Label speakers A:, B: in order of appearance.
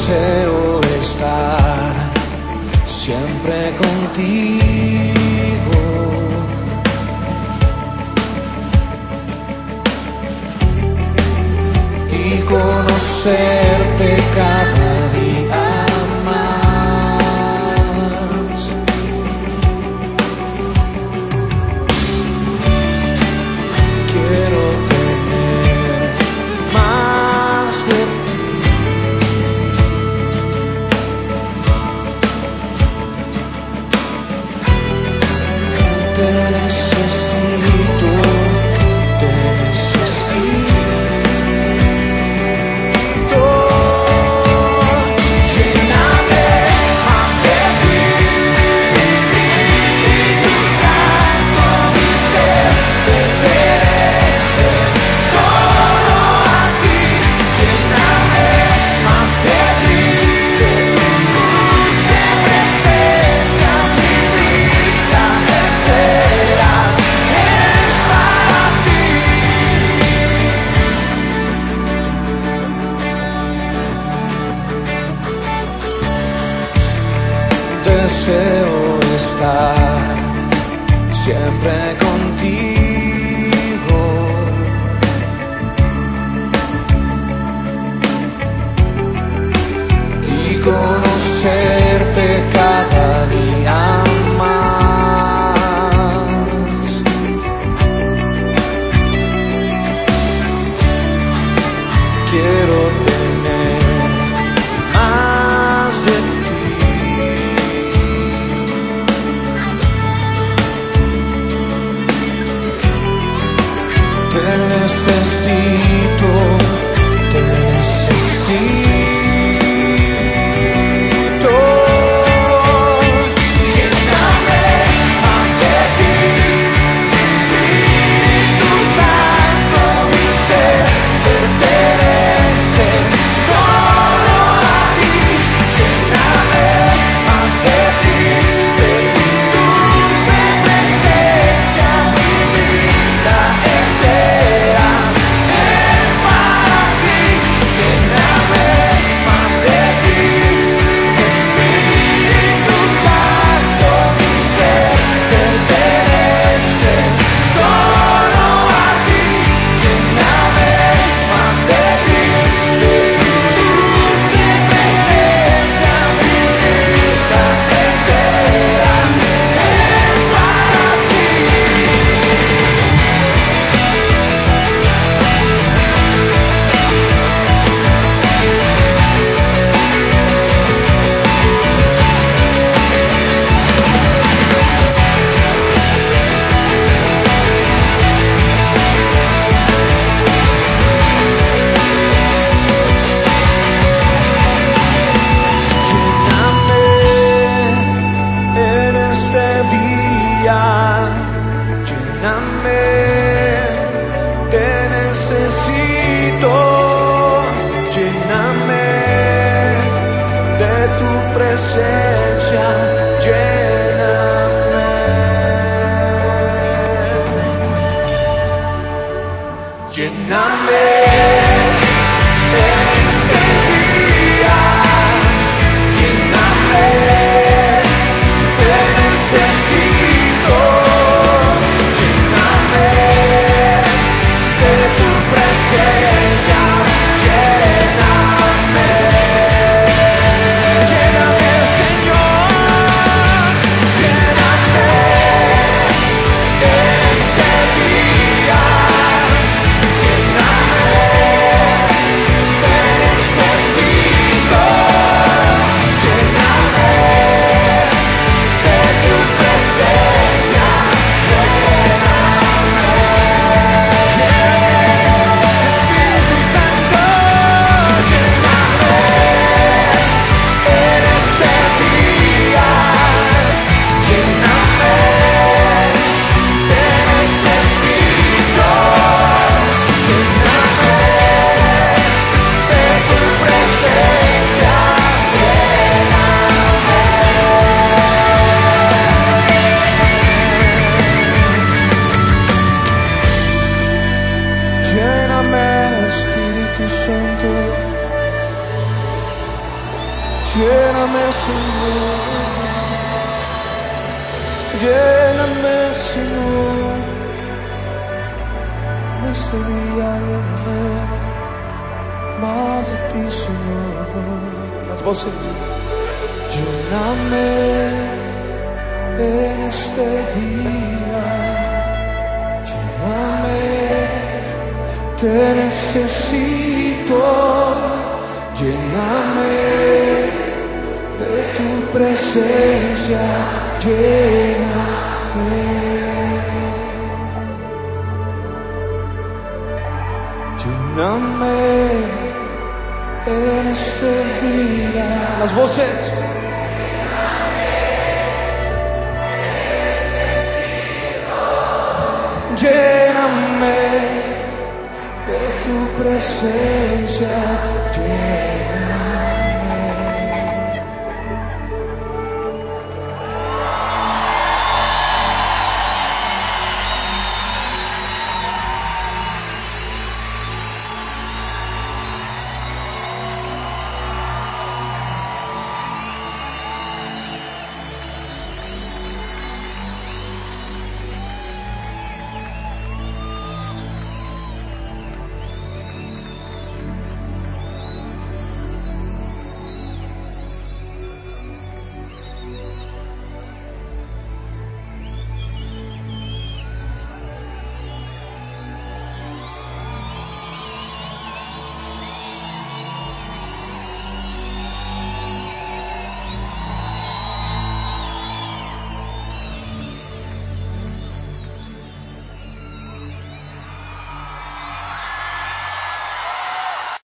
A: deseo estar siempre contigo y conocerte cada día más. Quiero tener más de ti. Te necesito, te necesito. Lléname más de ti, Espíritu Santo, mi ser pertenece solo a ti. Lléname más de ti, de tu dulce presencia, mi vida entera es para ti. Deseo estar siempre contigo y conocerte cada día más. Quiero tener más de ti. Te necesito, te necesito. Lléname más de ti, Espíritu Santo, mi ser pertenece solo a ti. Lléname más de ti, de tu dulce presencia, mi vida entera es para ti. Lléname más de ti, Espíritu Santo, mi ser pertenece solo a ti. Lléname más de ti, de tu dulce presencia, mi vida entera es para ti. Lléname en este día, lléname, te necesito, lléname de tu presencia, lléname. Lléname en este día, lléname, te necesito, lléname de tu presencia, lléname. Lléname, Señor, Lléname, Señor. Lléname, Señor. En este día lléname más de ti, Señor. Las voces. Lléname en este día. Lléname. Te necesito. Lléname de tu presencia, lléname. Lléname en este día. Las voces. Lléname de tu presencia, lléname.